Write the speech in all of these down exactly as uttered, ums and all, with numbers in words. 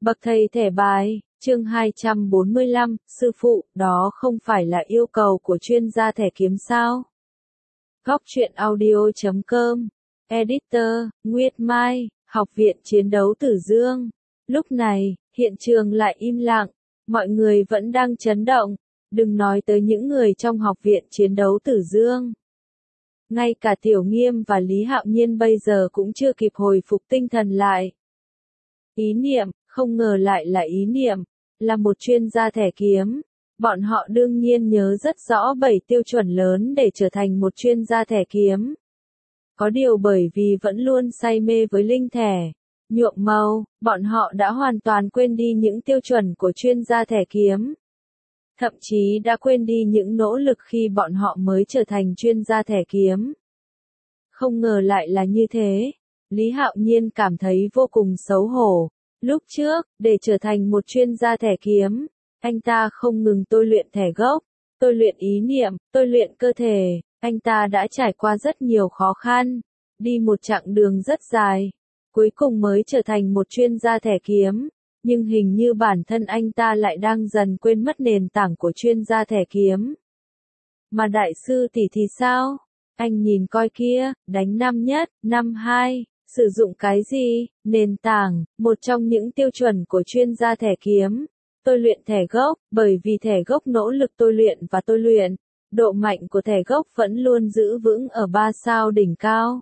Bậc thầy thẻ bài, chương hai trăm bốn mươi lăm, sư phụ, đó không phải là yêu cầu của chuyên gia thẻ kiếm sao? Góc truyện audio chấm com, Editor, Nguyệt Mai, Học viện Chiến đấu Tử Dương. Lúc này, hiện trường lại im lặng, mọi người vẫn đang chấn động, đừng nói tới những người trong Học viện Chiến đấu Tử Dương. Ngay cả Tiểu Nghiêm và Lý Hạo Nhiên bây giờ cũng chưa kịp hồi phục tinh thần lại. Ý niệm, không ngờ lại là ý niệm, là một chuyên gia thẻ kiếm. Bọn họ đương nhiên nhớ rất rõ bảy tiêu chuẩn lớn để trở thành một chuyên gia thẻ kiếm. Có điều bởi vì vẫn luôn say mê với linh thẻ, nhuộm màu, bọn họ đã hoàn toàn quên đi những tiêu chuẩn của chuyên gia thẻ kiếm. Thậm chí đã quên đi những nỗ lực khi bọn họ mới trở thành chuyên gia thẻ kiếm. Không ngờ lại là như thế. Lý Hạo Nhiên cảm thấy vô cùng xấu hổ. Lúc trước, để trở thành một chuyên gia thẻ kiếm, anh ta không ngừng tôi luyện thẻ gốc, tôi luyện ý niệm, tôi luyện cơ thể. Anh ta đã trải qua rất nhiều khó khăn, đi một chặng đường rất dài, cuối cùng mới trở thành một chuyên gia thẻ kiếm. Nhưng hình như bản thân anh ta lại đang dần quên mất nền tảng của chuyên gia thẻ kiếm. Mà đại sư tỷ thì sao? Anh nhìn coi kia, đánh năm nhất, năm hai, sử dụng cái gì? Nền tảng, một trong những tiêu chuẩn của chuyên gia thẻ kiếm. Tôi luyện thẻ gốc, bởi vì thẻ gốc nỗ lực tôi luyện và tôi luyện, độ mạnh của thẻ gốc vẫn luôn giữ vững ở ba sao đỉnh cao.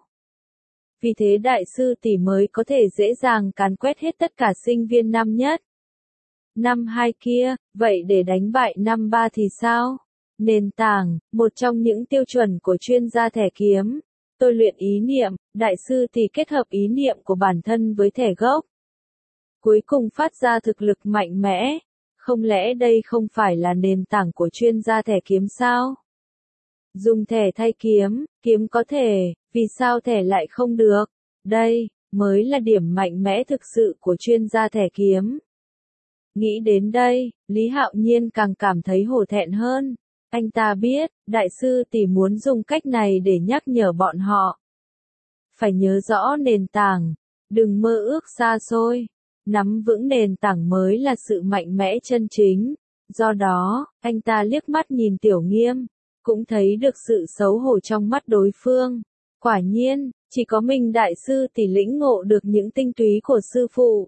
Vì thế đại sư tỷ mới có thể dễ dàng càn quét hết tất cả sinh viên năm nhất. Năm hai kia, vậy để đánh bại năm ba thì sao? Nền tảng, một trong những tiêu chuẩn của chuyên gia thẻ kiếm. Tôi luyện ý niệm, đại sư tỷ kết hợp ý niệm của bản thân với thẻ gốc. Cuối cùng phát ra thực lực mạnh mẽ. Không lẽ đây không phải là nền tảng của chuyên gia thẻ kiếm sao? Dùng thẻ thay kiếm, kiếm có thể, vì sao thẻ lại không được? Đây, mới là điểm mạnh mẽ thực sự của chuyên gia thẻ kiếm. Nghĩ đến đây, Lý Hạo Nhiên càng cảm thấy hổ thẹn hơn. Anh ta biết, đại sư tỷ muốn dùng cách này để nhắc nhở bọn họ. Phải nhớ rõ nền tảng, đừng mơ ước xa xôi. Nắm vững nền tảng mới là sự mạnh mẽ chân chính. Do đó, anh ta liếc mắt nhìn Tiểu Nghiêm, cũng thấy được sự xấu hổ trong mắt đối phương. Quả nhiên, chỉ có mình đại sư tỷ lĩnh ngộ được những tinh túy của sư phụ.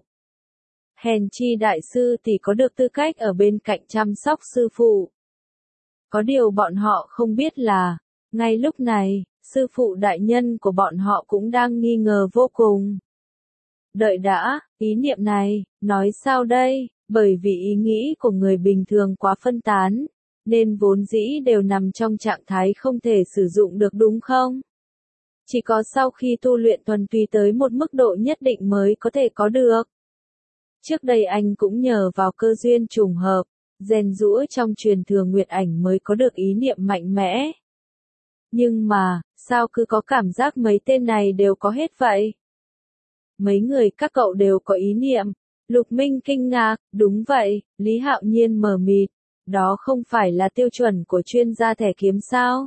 Hèn chi đại sư tỷ có được tư cách ở bên cạnh chăm sóc sư phụ. Có điều bọn họ không biết là, ngay lúc này, sư phụ đại nhân của bọn họ cũng đang nghi ngờ vô cùng. Đợi đã, ý niệm này, nói sao đây, bởi vì ý nghĩ của người bình thường quá phân tán, nên vốn dĩ đều nằm trong trạng thái không thể sử dụng được đúng không? Chỉ có sau khi tu luyện thuần túy tới một mức độ nhất định mới có thể có được. Trước đây anh cũng nhờ vào cơ duyên trùng hợp, rèn giũa trong truyền thừa Nguyệt Ảnh mới có được ý niệm mạnh mẽ. Nhưng mà, sao cứ có cảm giác mấy tên này đều có hết vậy? Mấy người các cậu đều có ý niệm. Lục Minh kinh ngạc, đúng vậy, Lý Hạo Nhiên mờ mịt, đó không phải là tiêu chuẩn của chuyên gia thẻ kiếm sao?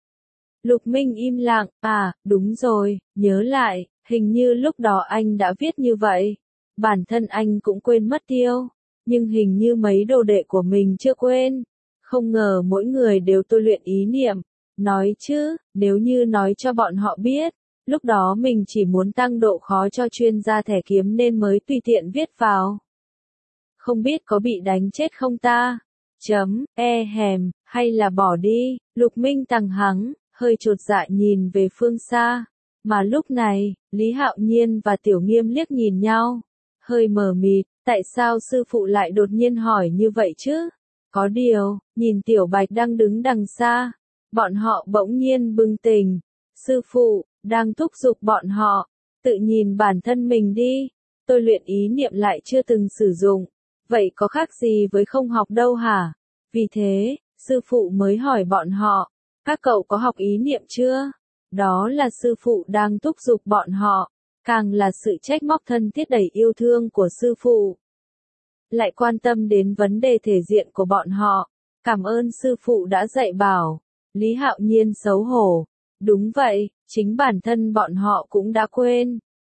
Lục Minh im lặng, à, đúng rồi, nhớ lại, hình như lúc đó anh đã viết như vậy. Bản thân anh cũng quên mất tiêu, nhưng hình như mấy đồ đệ của mình chưa quên. Không ngờ mỗi người đều tôi luyện ý niệm. Nói chứ, nếu như nói cho bọn họ biết, lúc đó mình chỉ muốn tăng độ khó cho chuyên gia thẻ kiếm nên mới tùy tiện viết vào. Không biết có bị đánh chết không ta? Chấm, e hèm, hay là bỏ đi, Lục Minh tằng hắng, hơi chột dạ nhìn về phương xa. Mà lúc này, Lý Hạo Nhiên và Tiểu Nghiêm liếc nhìn nhau, hơi mờ mịt, tại sao sư phụ lại đột nhiên hỏi như vậy chứ? Có điều, nhìn Tiểu Bạch đang đứng đằng xa, bọn họ bỗng nhiên bừng tỉnh. Sư phụ, đang thúc giục bọn họ, tự nhìn bản thân mình đi, tôi luyện ý niệm lại chưa từng sử dụng, vậy có khác gì với không học đâu hả? Vì thế, sư phụ mới hỏi bọn họ, các cậu có học ý niệm chưa? Đó là sư phụ đang thúc giục bọn họ, càng là sự trách móc thân thiết đầy yêu thương của sư phụ. Lại quan tâm đến vấn đề thể diện của bọn họ, cảm ơn sư phụ đã dạy bảo. Lý Hạo Nhiên xấu hổ. Đúng vậy, chính bản thân bọn họ cũng đã quên.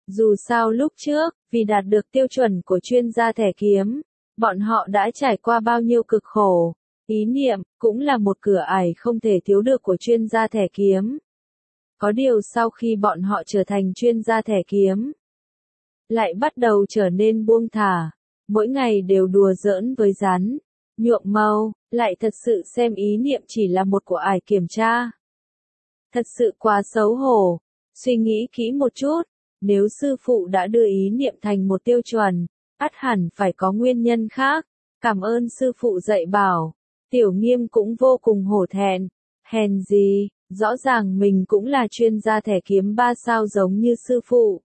Dù sao lúc trước, vì đạt được tiêu chuẩn của chuyên gia thẻ kiếm, bọn họ đã trải qua bao nhiêu cực khổ. Ý niệm, cũng là một cửa ải không thể thiếu được của chuyên gia thẻ kiếm. Có điều sau khi bọn họ trở thành chuyên gia thẻ kiếm, lại bắt đầu trở nên buông thả, mỗi ngày đều đùa giỡn với rắn, nhuộm màu, lại thật sự xem ý niệm chỉ là một của ải kiểm tra. Thật sự quá xấu hổ, suy nghĩ kỹ một chút, nếu sư phụ đã đưa ý niệm thành một tiêu chuẩn, ắt hẳn phải có nguyên nhân khác, cảm ơn sư phụ dạy bảo, Tiểu Nghiêm cũng vô cùng hổ thẹn, hèn gì, rõ ràng mình cũng là chuyên gia thẻ kiếm ba sao giống như sư phụ.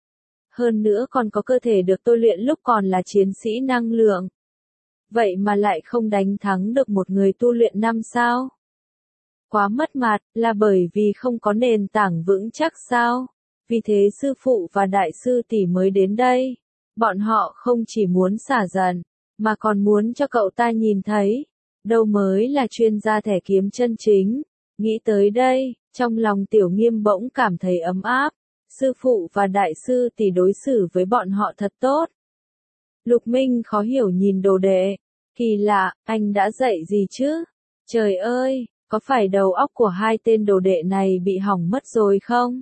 Hơn nữa còn có cơ thể được tôi luyện lúc còn là chiến sĩ năng lượng. Vậy mà lại không đánh thắng được một người tu luyện năm sao? Quá mất mặt, là bởi vì không có nền tảng vững chắc sao? Vì thế sư phụ và đại sư tỷ mới đến đây. Bọn họ không chỉ muốn xả giận, mà còn muốn cho cậu ta nhìn thấy, đâu mới là chuyên gia thẻ kiếm chân chính. Nghĩ tới đây, trong lòng Tiểu Nghiêm bỗng cảm thấy ấm áp. Sư phụ và đại sư tỷ đối xử với bọn họ thật tốt. Lục Minh khó hiểu nhìn đồ đệ. Kỳ lạ, anh đã dạy gì chứ? Trời ơi, có phải đầu óc của hai tên đồ đệ này bị hỏng mất rồi không?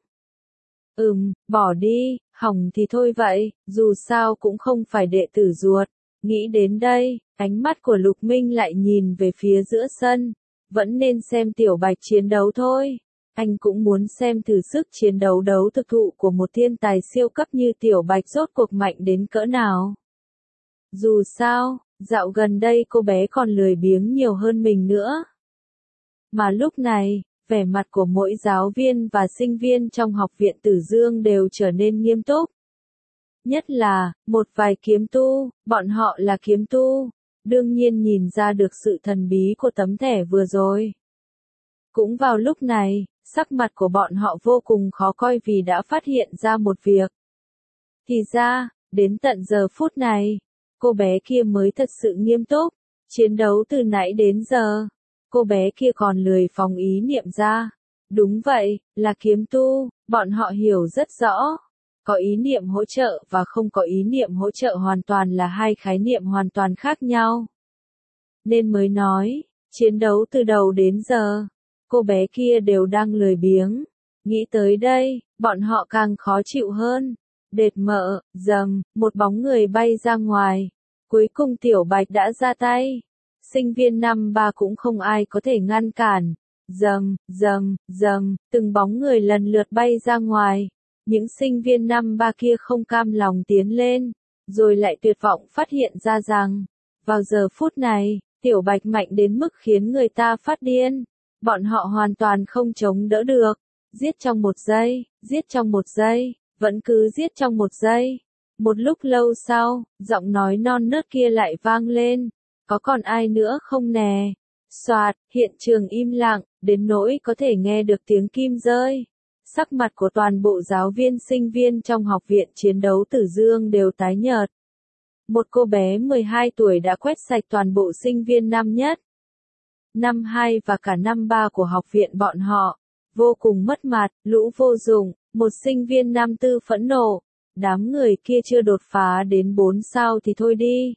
Ừm, bỏ đi, hỏng thì thôi vậy, dù sao cũng không phải đệ tử ruột. Nghĩ đến đây, ánh mắt của Lục Minh lại nhìn về phía giữa sân. Vẫn nên xem Tiểu Bạch chiến đấu thôi. Anh cũng muốn xem thử sức chiến đấu đấu thực thụ của một thiên tài siêu cấp như Tiểu Bạch rốt cuộc mạnh đến cỡ nào. Dù sao, dạo gần đây cô bé còn lười biếng nhiều hơn mình nữa. Mà lúc này, vẻ mặt của mỗi giáo viên và sinh viên trong học viện Tử Dương đều trở nên nghiêm túc. Nhất là, một vài kiếm tu, bọn họ là kiếm tu, đương nhiên nhìn ra được sự thần bí của tấm thẻ vừa rồi. Cũng vào lúc này, sắc mặt của bọn họ vô cùng khó coi vì đã phát hiện ra một việc. Thì ra, đến tận giờ phút này, cô bé kia mới thật sự nghiêm túc, chiến đấu từ nãy đến giờ. Cô bé kia còn lười phóng ý niệm ra. Đúng vậy, là kiếm tu, bọn họ hiểu rất rõ. Có ý niệm hỗ trợ và không có ý niệm hỗ trợ hoàn toàn là hai khái niệm hoàn toàn khác nhau. Nên mới nói, chiến đấu từ đầu đến giờ, cô bé kia đều đang lười biếng. Nghĩ tới đây, bọn họ càng khó chịu hơn. Đệt mợ, dầm, một bóng người bay ra ngoài. Cuối cùng Tiểu Bạch đã ra tay. Sinh viên năm ba cũng không ai có thể ngăn cản. Dầm, dầm, dầm, từng bóng người lần lượt bay ra ngoài. Những sinh viên năm ba kia không cam lòng tiến lên, rồi lại tuyệt vọng phát hiện ra rằng, vào giờ phút này, Tiểu Bạch mạnh đến mức khiến người ta phát điên. Bọn họ hoàn toàn không chống đỡ được. Giết trong một giây, giết trong một giây, vẫn cứ giết trong một giây. Một lúc lâu sau, giọng nói non nớt kia lại vang lên. Có còn ai nữa không nè? Soạt, hiện trường im lặng, đến nỗi có thể nghe được tiếng kim rơi. Sắc mặt của toàn bộ giáo viên sinh viên trong học viện chiến đấu Tử Dương đều tái nhợt. Một cô bé mười hai tuổi đã quét sạch toàn bộ sinh viên năm nhất, năm hai và cả năm ba của học viện bọn họ. Vô cùng mất mặt, lũ vô dụng, một sinh viên năm tư phẫn nộ. Đám người kia chưa đột phá đến bốn sao thì thôi đi.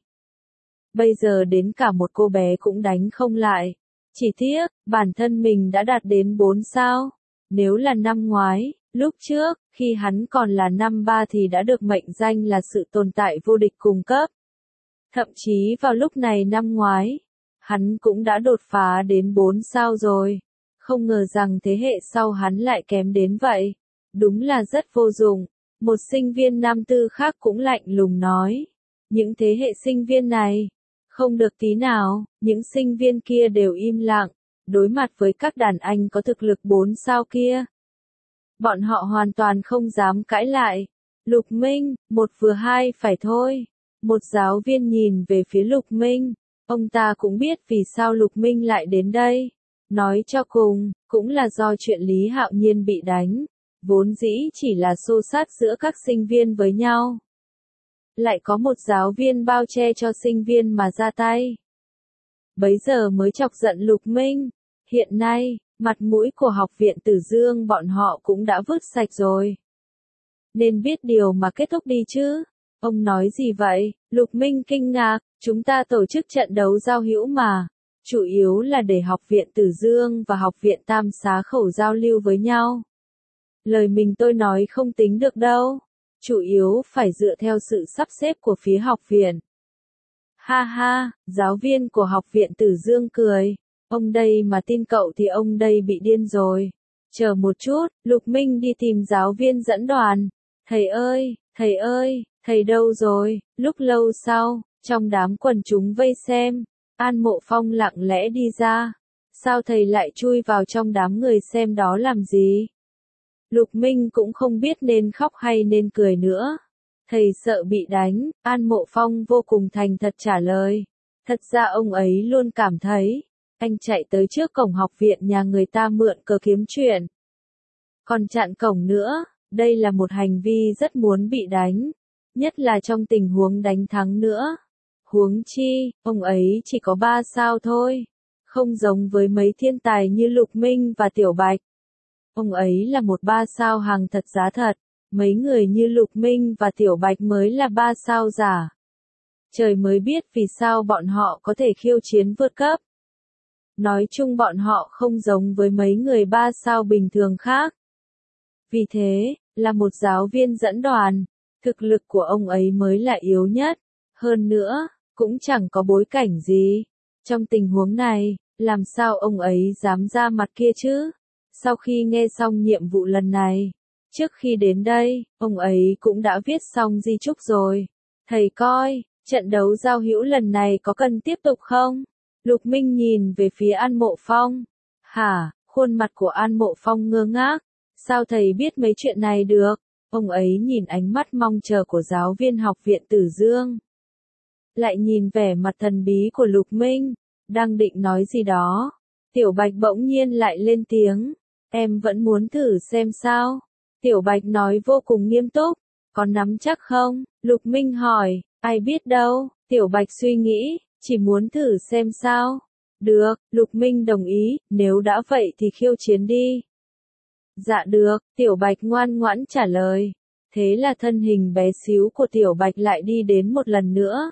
Bây giờ đến cả một cô bé cũng đánh không lại. Chỉ tiếc, bản thân mình đã đạt đến bốn sao. Nếu là năm ngoái, lúc trước, khi hắn còn là năm ba thì đã được mệnh danh là sự tồn tại vô địch cùng cấp. Thậm chí vào lúc này năm ngoái, hắn cũng đã đột phá đến bốn sao rồi. Không ngờ rằng thế hệ sau hắn lại kém đến vậy. Đúng là rất vô dụng. Một sinh viên năm tư khác cũng lạnh lùng nói. Những thế hệ sinh viên này, không được tí nào, những sinh viên kia đều im lặng, đối mặt với các đàn anh có thực lực bốn sao kia. Bọn họ hoàn toàn không dám cãi lại. Lục Minh, một vừa hai phải thôi. Một giáo viên nhìn về phía Lục Minh, ông ta cũng biết vì sao Lục Minh lại đến đây. Nói cho cùng, cũng là do chuyện Lý Hạo Nhiên bị đánh. Vốn dĩ chỉ là xô xát giữa các sinh viên với nhau. Lại có một giáo viên bao che cho sinh viên mà ra tay. Bấy giờ mới chọc giận Lục Minh. Hiện nay, mặt mũi của học viện Tử Dương bọn họ cũng đã vứt sạch rồi. nên biết điều mà kết thúc đi chứ. Ông nói gì vậy? Lục Minh kinh ngạc, chúng ta tổ chức trận đấu giao hữu mà. Chủ yếu là để học viện Tử Dương và học viện Tam Xá Khẩu giao lưu với nhau. Lời mình tôi nói không tính được đâu. Chủ yếu phải dựa theo sự sắp xếp của phía học viện. Ha ha, giáo viên của học viện Tử Dương cười. Ông đây mà tin cậu thì ông đây bị điên rồi. Chờ một chút, Lục Minh đi tìm giáo viên dẫn đoàn. Thầy ơi, thầy ơi, thầy đâu rồi? Lúc lâu sau, trong đám quần chúng vây xem, An Mộ Phong lặng lẽ đi ra. Sao thầy lại chui vào trong đám người xem đó làm gì? Lục Minh cũng không biết nên khóc hay nên cười nữa. Thầy sợ bị đánh, An Mộ Phong vô cùng thành thật trả lời. Thật ra ông ấy luôn cảm thấy, anh chạy tới trước cổng học viện nhà người ta mượn cờ kiếm chuyện. Còn chặn cổng nữa, đây là một hành vi rất muốn bị đánh. Nhất là trong tình huống đánh thắng nữa. Huống chi, ông ấy chỉ có ba sao thôi. Không giống với mấy thiên tài như Lục Minh và Tiểu Bạch. Ông ấy là một ba sao hàng thật giá thật. Mấy người như Lục Minh và Tiểu Bạch mới là ba sao giả. Trời mới biết vì sao bọn họ có thể khiêu chiến vượt cấp. Nói chung bọn họ không giống với mấy người ba sao bình thường khác. Vì thế, là một giáo viên dẫn đoàn, thực lực của ông ấy mới là yếu nhất. Hơn nữa, cũng chẳng có bối cảnh gì. Trong tình huống này, làm sao ông ấy dám ra mặt kia chứ? Sau khi nghe xong nhiệm vụ lần này, trước khi đến đây, ông ấy cũng đã viết xong di chúc rồi. Thầy coi, trận đấu giao hữu lần này có cần tiếp tục không? Lục Minh nhìn về phía An Mộ Phong. Hả, khuôn mặt của An Mộ Phong ngơ ngác. Sao thầy biết mấy chuyện này được? Ông ấy nhìn ánh mắt mong chờ của giáo viên học viện Tử Dương. Lại nhìn vẻ mặt thần bí của Lục Minh, đang định nói gì đó. Tiểu Bạch bỗng nhiên lại lên tiếng. Em vẫn muốn thử xem sao? Tiểu Bạch nói vô cùng nghiêm túc. Có nắm chắc không? Lục Minh hỏi. Ai biết đâu? Tiểu Bạch suy nghĩ. Chỉ muốn thử xem sao? Được, Lục Minh đồng ý. Nếu đã vậy thì khiêu chiến đi. Dạ được, Tiểu Bạch ngoan ngoãn trả lời. Thế là thân hình bé xíu của Tiểu Bạch lại đi đến một lần nữa.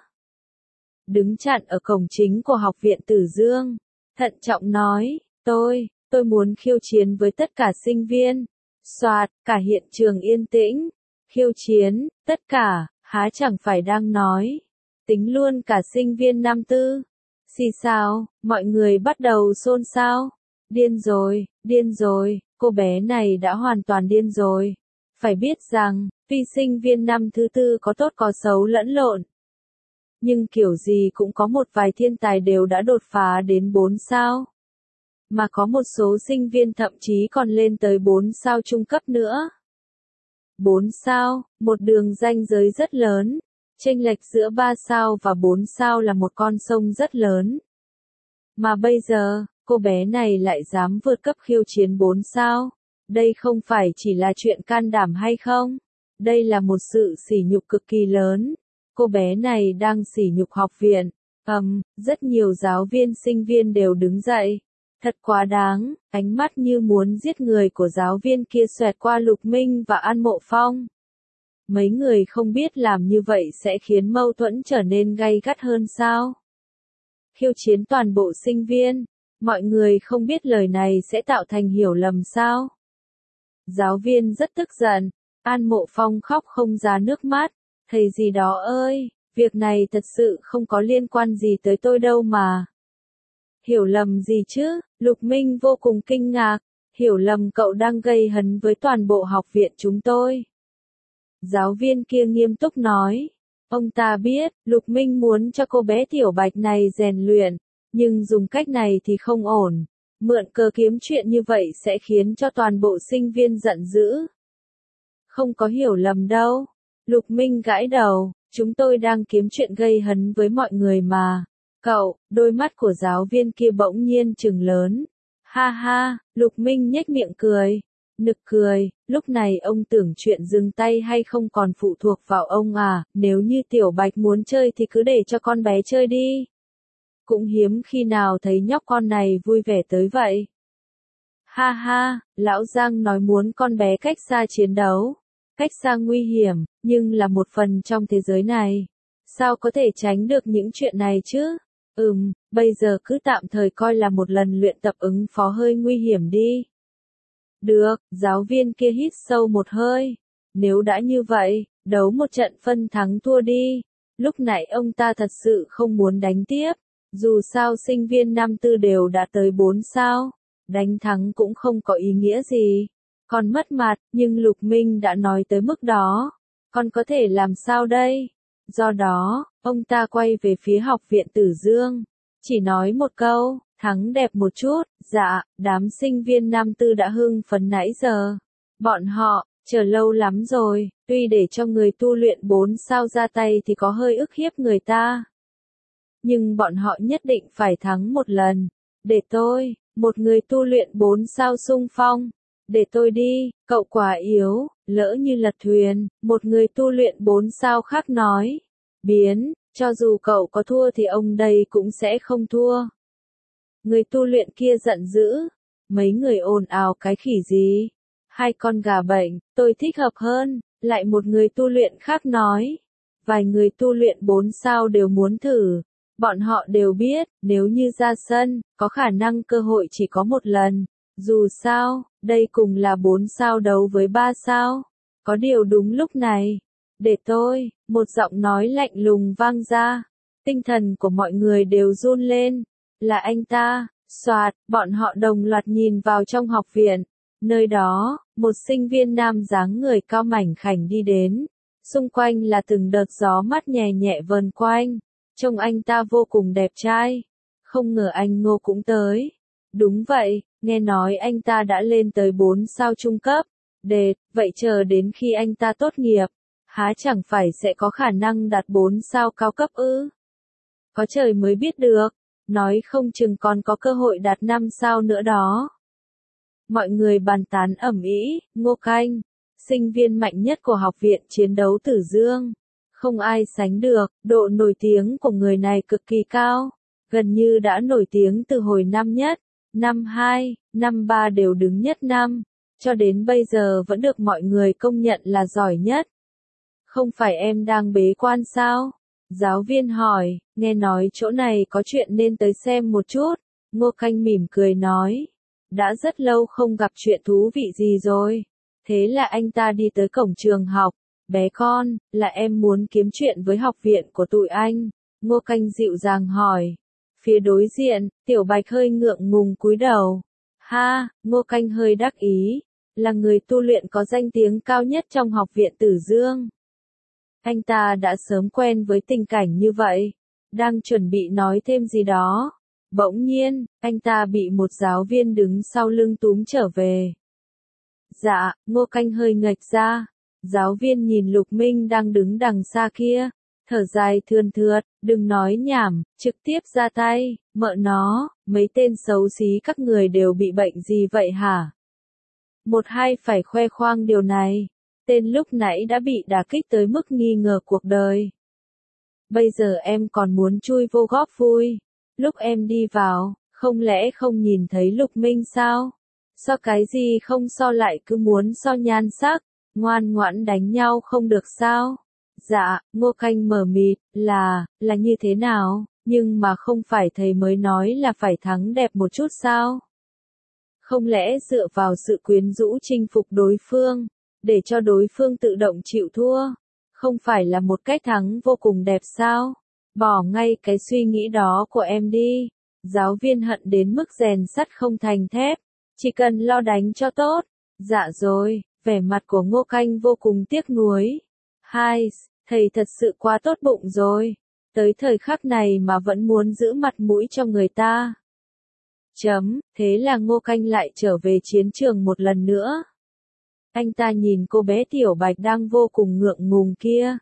Đứng chặn ở cổng chính của học viện Tử Dương. Thận trọng nói, tôi, tôi muốn khiêu chiến với tất cả sinh viên. Soạt, cả hiện trường yên tĩnh. Khiêu chiến, tất cả, há chẳng phải đang nói. Tính luôn cả sinh viên năm tư. Xì xào, mọi người bắt đầu xôn xao. Điên rồi, điên rồi, cô bé này đã hoàn toàn điên rồi. Phải biết rằng, tuy sinh viên năm thứ tư có tốt có xấu lẫn lộn. Nhưng kiểu gì cũng có một vài thiên tài đều đã đột phá đến bốn sao. Mà có một số sinh viên thậm chí còn lên tới bốn sao trung cấp nữa. bốn sao, một đường ranh giới rất lớn. Chênh lệch giữa ba sao và bốn sao là một con sông rất lớn. Mà bây giờ, cô bé này lại dám vượt cấp khiêu chiến bốn sao. Đây không phải chỉ là chuyện can đảm hay không? Đây là một sự sỉ nhục cực kỳ lớn. Cô bé này đang sỉ nhục học viện. Ầm, um, rất nhiều giáo viên sinh viên đều đứng dậy. Thật quá đáng, ánh mắt như muốn giết người của giáo viên kia xoẹt qua Lục Minh và An Mộ Phong. Mấy người không biết làm như vậy sẽ khiến mâu thuẫn trở nên gay gắt hơn sao? Khiêu chiến toàn bộ sinh viên, mọi người không biết lời này sẽ tạo thành hiểu lầm sao? Giáo viên rất tức giận, An Mộ Phong khóc không ra nước mắt, thầy gì đó ơi, việc này thật sự không có liên quan gì tới tôi đâu mà. Hiểu lầm gì chứ? Lục Minh vô cùng kinh ngạc, hiểu lầm cậu đang gây hấn với toàn bộ học viện chúng tôi. Giáo viên kia nghiêm túc nói, ông ta biết, Lục Minh muốn cho cô bé Tiểu Bạch này rèn luyện, nhưng dùng cách này thì không ổn. Mượn cờ kiếm chuyện như vậy sẽ khiến cho toàn bộ sinh viên giận dữ. Không có hiểu lầm đâu. Lục Minh gãi đầu, chúng tôi đang kiếm chuyện gây hấn với mọi người mà. Cậu, đôi mắt của giáo viên kia bỗng nhiên trừng lớn. Ha ha, Lục Minh nhếch miệng cười. Nực cười, lúc này ông tưởng chuyện dừng tay hay không còn phụ thuộc vào ông à, nếu như Tiểu Bạch muốn chơi thì cứ để cho con bé chơi đi. Cũng hiếm khi nào thấy nhóc con này vui vẻ tới vậy. Ha ha, Lão Giang nói muốn con bé cách xa chiến đấu. cách xa nguy hiểm, nhưng là một phần trong thế giới này. Sao có thể tránh được những chuyện này chứ? Ừm, bây giờ cứ tạm thời coi là một lần luyện tập ứng phó hơi nguy hiểm đi. Được, giáo viên kia hít sâu một hơi. Nếu đã như vậy, đấu một trận phân thắng thua đi. Lúc nãy ông ta thật sự không muốn đánh tiếp. Dù sao sinh viên năm tư đều đã tới bốn sao. Đánh thắng cũng không có ý nghĩa gì. Còn mất mặt, nhưng Lục Minh đã nói tới mức đó. Còn có thể làm sao đây? Do đó, ông ta quay về phía học viện Tử Dương. Chỉ nói một câu, thắng đẹp một chút. Dạ, đám sinh viên năm tư đã hưng phấn nãy giờ. Bọn họ, chờ lâu lắm rồi, tuy để cho người tu luyện bốn sao ra tay thì có hơi ức hiếp người ta. Nhưng bọn họ nhất định phải thắng một lần. Để tôi, một người tu luyện bốn sao xung phong. Để tôi đi, cậu quá yếu, lỡ như lật thuyền, một người tu luyện bốn sao khác nói. Biến, cho dù cậu có thua thì ông đây cũng sẽ không thua. Người tu luyện kia giận dữ. Mấy người ồn ào cái khỉ gì? Hai con gà bệnh, tôi thích hợp hơn, lại một người tu luyện khác nói. Vài người tu luyện bốn sao đều muốn thử. Bọn họ đều biết, nếu như ra sân, có khả năng cơ hội chỉ có một lần. Dù sao, đây cùng là bốn sao đấu với ba sao. Có điều đúng lúc này. Để tôi, một giọng nói lạnh lùng vang ra. Tinh thần của mọi người đều run lên. Là anh ta, soạt, bọn họ đồng loạt nhìn vào trong học viện. Nơi đó, một sinh viên nam dáng người cao mảnh khảnh đi đến. Xung quanh là từng đợt gió mát nhẹ nhẹ vờn quanh. Trông anh ta vô cùng đẹp trai. Không ngờ anh Ngô cũng tới. Đúng vậy, nghe nói anh ta đã lên tới bốn sao trung cấp. Đệt, vậy chờ đến khi anh ta tốt nghiệp, há chẳng phải sẽ có khả năng đạt bốn sao cao cấp ư? Có trời mới biết được, nói không chừng còn có cơ hội đạt năm sao nữa đó. Mọi người bàn tán ầm ĩ, Ngô Canh, sinh viên mạnh nhất của học viện chiến đấu Tử Dương. Không ai sánh được, độ nổi tiếng của người này cực kỳ cao, gần như đã nổi tiếng từ hồi năm nhất, năm hai, năm ba đều đứng nhất năm, cho đến bây giờ vẫn được mọi người công nhận là giỏi nhất. Không phải em đang bế quan sao? Giáo viên hỏi, nghe nói chỗ này có chuyện nên tới xem một chút. Ngô Canh mỉm cười nói, đã rất lâu không gặp chuyện thú vị gì rồi. Thế là anh ta đi tới cổng trường học. Bé con, là em muốn kiếm chuyện với học viện của tụi anh. Ngô Canh dịu dàng hỏi. Phía đối diện, Tiểu Bạch hơi ngượng ngùng cúi đầu. Ha, Ngô Canh hơi đắc ý. Là người tu luyện có danh tiếng cao nhất trong học viện Tử Dương. Anh ta đã sớm quen với tình cảnh như vậy. Đang chuẩn bị nói thêm gì đó. Bỗng nhiên, anh ta bị một giáo viên đứng sau lưng túm trở về. Dạ, Ngô Canh hơi nghệch ra. Giáo viên nhìn Lục Minh đang đứng đằng xa kia, thở dài thườn thượt, đừng nói nhảm, trực tiếp ra tay, mợ nó, mấy tên xấu xí các người đều bị bệnh gì vậy hả? Một hai phải khoe khoang điều này, tên lúc nãy đã bị đả kích tới mức nghi ngờ cuộc đời. Bây giờ em còn muốn chui vô góp vui, lúc em đi vào, không lẽ không nhìn thấy Lục Minh sao? So cái gì không so lại cứ muốn so nhan sắc. Ngoan ngoãn đánh nhau không được sao? Dạ, Ngô Canh mờ mịt, là, là như thế nào, nhưng mà không phải thầy mới nói là phải thắng đẹp một chút sao? Không lẽ dựa vào sự quyến rũ chinh phục đối phương, để cho đối phương tự động chịu thua, không phải là một cách thắng vô cùng đẹp sao? Bỏ ngay cái suy nghĩ đó của em đi. Giáo viên hận đến mức rèn sắt không thành thép, chỉ cần lo đánh cho tốt. Dạ rồi. Vẻ mặt của Ngô Canh vô cùng tiếc nuối. Hai, thầy thật sự quá tốt bụng rồi. Tới thời khắc này mà vẫn muốn giữ mặt mũi cho người ta. Chấm, thế là Ngô Canh lại trở về chiến trường một lần nữa. Anh ta nhìn cô bé Tiểu Bạch đang vô cùng ngượng ngùng kia.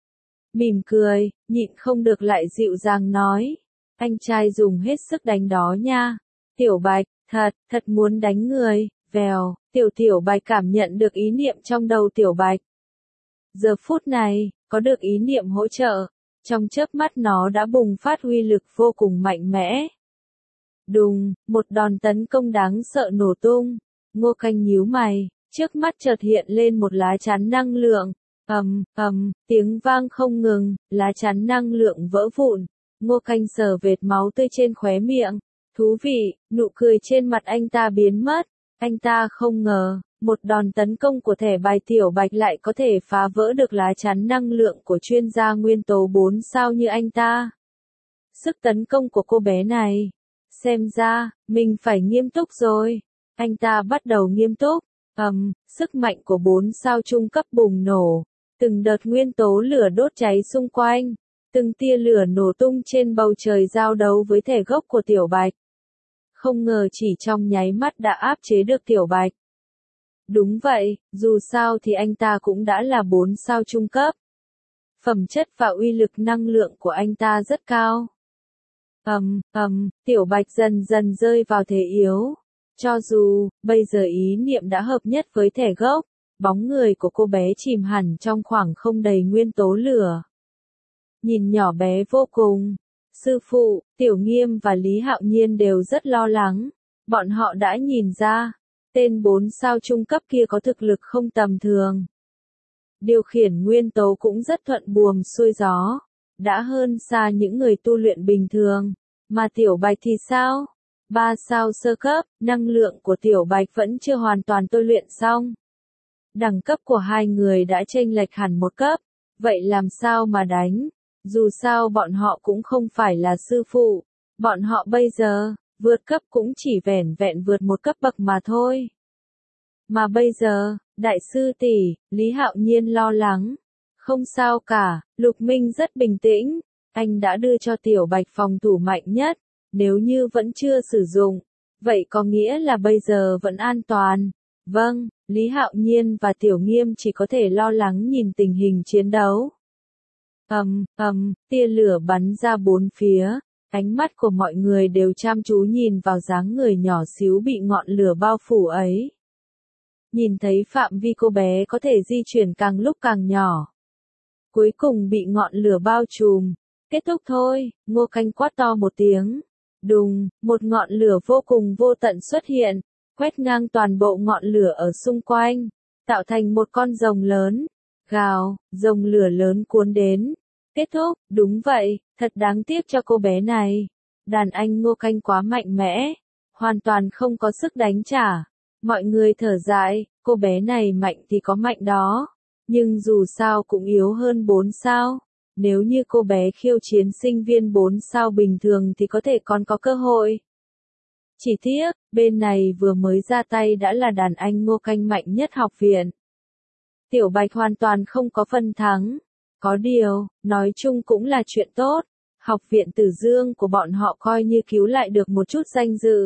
Mỉm cười, nhịn không được lại dịu dàng nói. Anh trai dùng hết sức đánh đó nha. Tiểu Bạch, thật, thật muốn đánh người. Vèo, Tiểu Tiểu Bạch cảm nhận được ý niệm trong đầu Tiểu Bạch. Giờ phút này, có được ý niệm hỗ trợ, trong chớp mắt nó đã bùng phát uy lực vô cùng mạnh mẽ. Đùng, một đòn tấn công đáng sợ nổ tung. Ngô Canh nhíu mày, Trước mắt chợt hiện lên một lá chắn năng lượng. Ầm, ầm, tiếng vang không ngừng, lá chắn năng lượng vỡ vụn. Ngô Canh sờ vệt máu tươi trên khóe miệng. Thú vị, nụ cười trên mặt anh ta biến mất. Anh ta không ngờ, một đòn tấn công của thẻ bài tiểu bạch lại có thể phá vỡ được lá chắn năng lượng của chuyên gia nguyên tố bốn sao như anh ta. Sức tấn công của cô bé này. Xem ra, mình phải nghiêm túc rồi. Anh ta bắt đầu nghiêm túc. Ầm, um, sức mạnh của bốn sao trung cấp bùng nổ. Từng đợt nguyên tố lửa đốt cháy xung quanh. Từng tia lửa nổ tung trên bầu trời giao đấu với thể gốc của tiểu bạch. Không ngờ chỉ trong nháy mắt đã áp chế được tiểu bạch. Đúng vậy, dù sao thì anh ta cũng đã là bốn sao trung cấp. Phẩm chất và uy lực năng lượng của anh ta rất cao. Ầm, ầm, tiểu bạch dần dần rơi vào thế yếu. Cho dù, bây giờ ý niệm đã hợp nhất với thể gốc, bóng người của cô bé chìm hẳn trong khoảng không đầy nguyên tố lửa. Nhìn nhỏ bé vô cùng. Sư phụ, Tiểu Nghiêm và Lý Hạo Nhiên đều rất lo lắng. Bọn họ đã nhìn ra, tên bốn sao trung cấp kia có thực lực không tầm thường. Điều khiển nguyên tố cũng rất thuận buồm xuôi gió. Đã hơn xa những người tu luyện bình thường. Mà Tiểu Bạch thì sao? Ba sao sơ cấp, năng lượng của Tiểu Bạch vẫn chưa hoàn toàn tôi luyện xong. Đẳng cấp của hai người đã chênh lệch hẳn một cấp. Vậy làm sao mà đánh? Dù sao bọn họ cũng không phải là sư phụ. Bọn họ bây giờ, vượt cấp cũng chỉ vẻn vẹn vượt một cấp bậc mà thôi. Mà bây giờ, đại sư tỷ, Lý Hạo Nhiên lo lắng. Không sao cả, Lục Minh rất bình tĩnh. Anh đã đưa cho Tiểu Bạch phòng thủ mạnh nhất. Nếu như vẫn chưa sử dụng, vậy có nghĩa là bây giờ vẫn an toàn. Vâng, Lý Hạo Nhiên và Tiểu Nghiêm chỉ có thể lo lắng nhìn tình hình chiến đấu. Ầm, ầm, tia lửa bắn ra bốn phía, ánh mắt của mọi người đều chăm chú nhìn vào dáng người nhỏ xíu bị ngọn lửa bao phủ ấy. Nhìn thấy phạm vi cô bé có thể di chuyển càng lúc càng nhỏ. Cuối cùng bị ngọn lửa bao trùm. Kết thúc thôi, Ngô Canh quát to một tiếng. Đùng, một ngọn lửa vô cùng vô tận xuất hiện, quét ngang toàn bộ ngọn lửa ở xung quanh, tạo thành một con rồng lớn. Gào, rồng lửa lớn cuốn đến. Kết thúc, đúng vậy, thật đáng tiếc cho cô bé này. Đàn anh Ngô Canh quá mạnh mẽ, hoàn toàn không có sức đánh trả. Mọi người thở dài, cô bé này mạnh thì có mạnh đó, nhưng dù sao cũng yếu hơn bốn sao. Nếu như cô bé khiêu chiến sinh viên bốn sao bình thường thì có thể còn có cơ hội. Chỉ tiếc, bên này vừa mới ra tay đã là đàn anh Ngô Canh mạnh nhất học viện. Tiểu Bạch hoàn toàn không có phần thắng. Có điều, nói chung cũng là chuyện tốt. Học viện Tử Dương của bọn họ coi như cứu lại được một chút danh dự.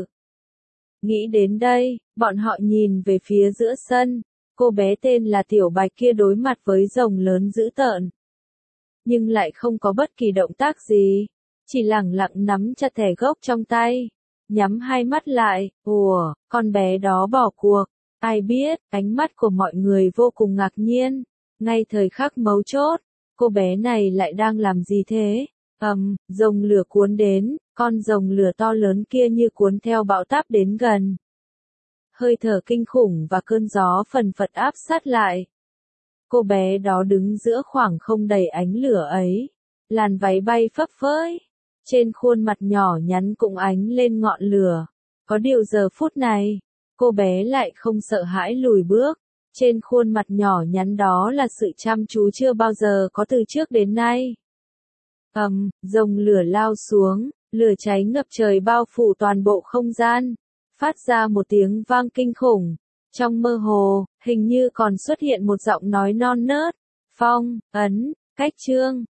Nghĩ đến đây, bọn họ nhìn về phía giữa sân. Cô bé tên là Tiểu Bạch kia đối mặt với rồng lớn dữ tợn. Nhưng lại không có bất kỳ động tác gì. Chỉ lẳng lặng nắm chặt thẻ gốc trong tay. Nhắm hai mắt lại, ủa, con bé đó bỏ cuộc. Ai biết, ánh mắt của mọi người vô cùng ngạc nhiên. Ngay thời khắc mấu chốt, cô bé này lại đang làm gì thế? Ầm, um, rồng lửa cuốn đến, con rồng lửa to lớn kia như cuốn theo bão táp đến gần. Hơi thở kinh khủng và cơn gió phần phật áp sát lại. Cô bé đó đứng giữa khoảng không đầy ánh lửa ấy. Làn váy bay phấp phới. Trên khuôn mặt nhỏ nhắn cũng ánh lên ngọn lửa. Có điều giờ phút này, cô bé lại không sợ hãi lùi bước. Trên khuôn mặt nhỏ nhắn đó là sự chăm chú chưa bao giờ có từ trước đến nay. Ầm, um, rồng lửa lao xuống, lửa cháy ngập trời bao phủ toàn bộ không gian, phát ra một tiếng vang kinh khủng. Trong mơ hồ, hình như còn xuất hiện một giọng nói non nớt. Phong, ấn, cách chương.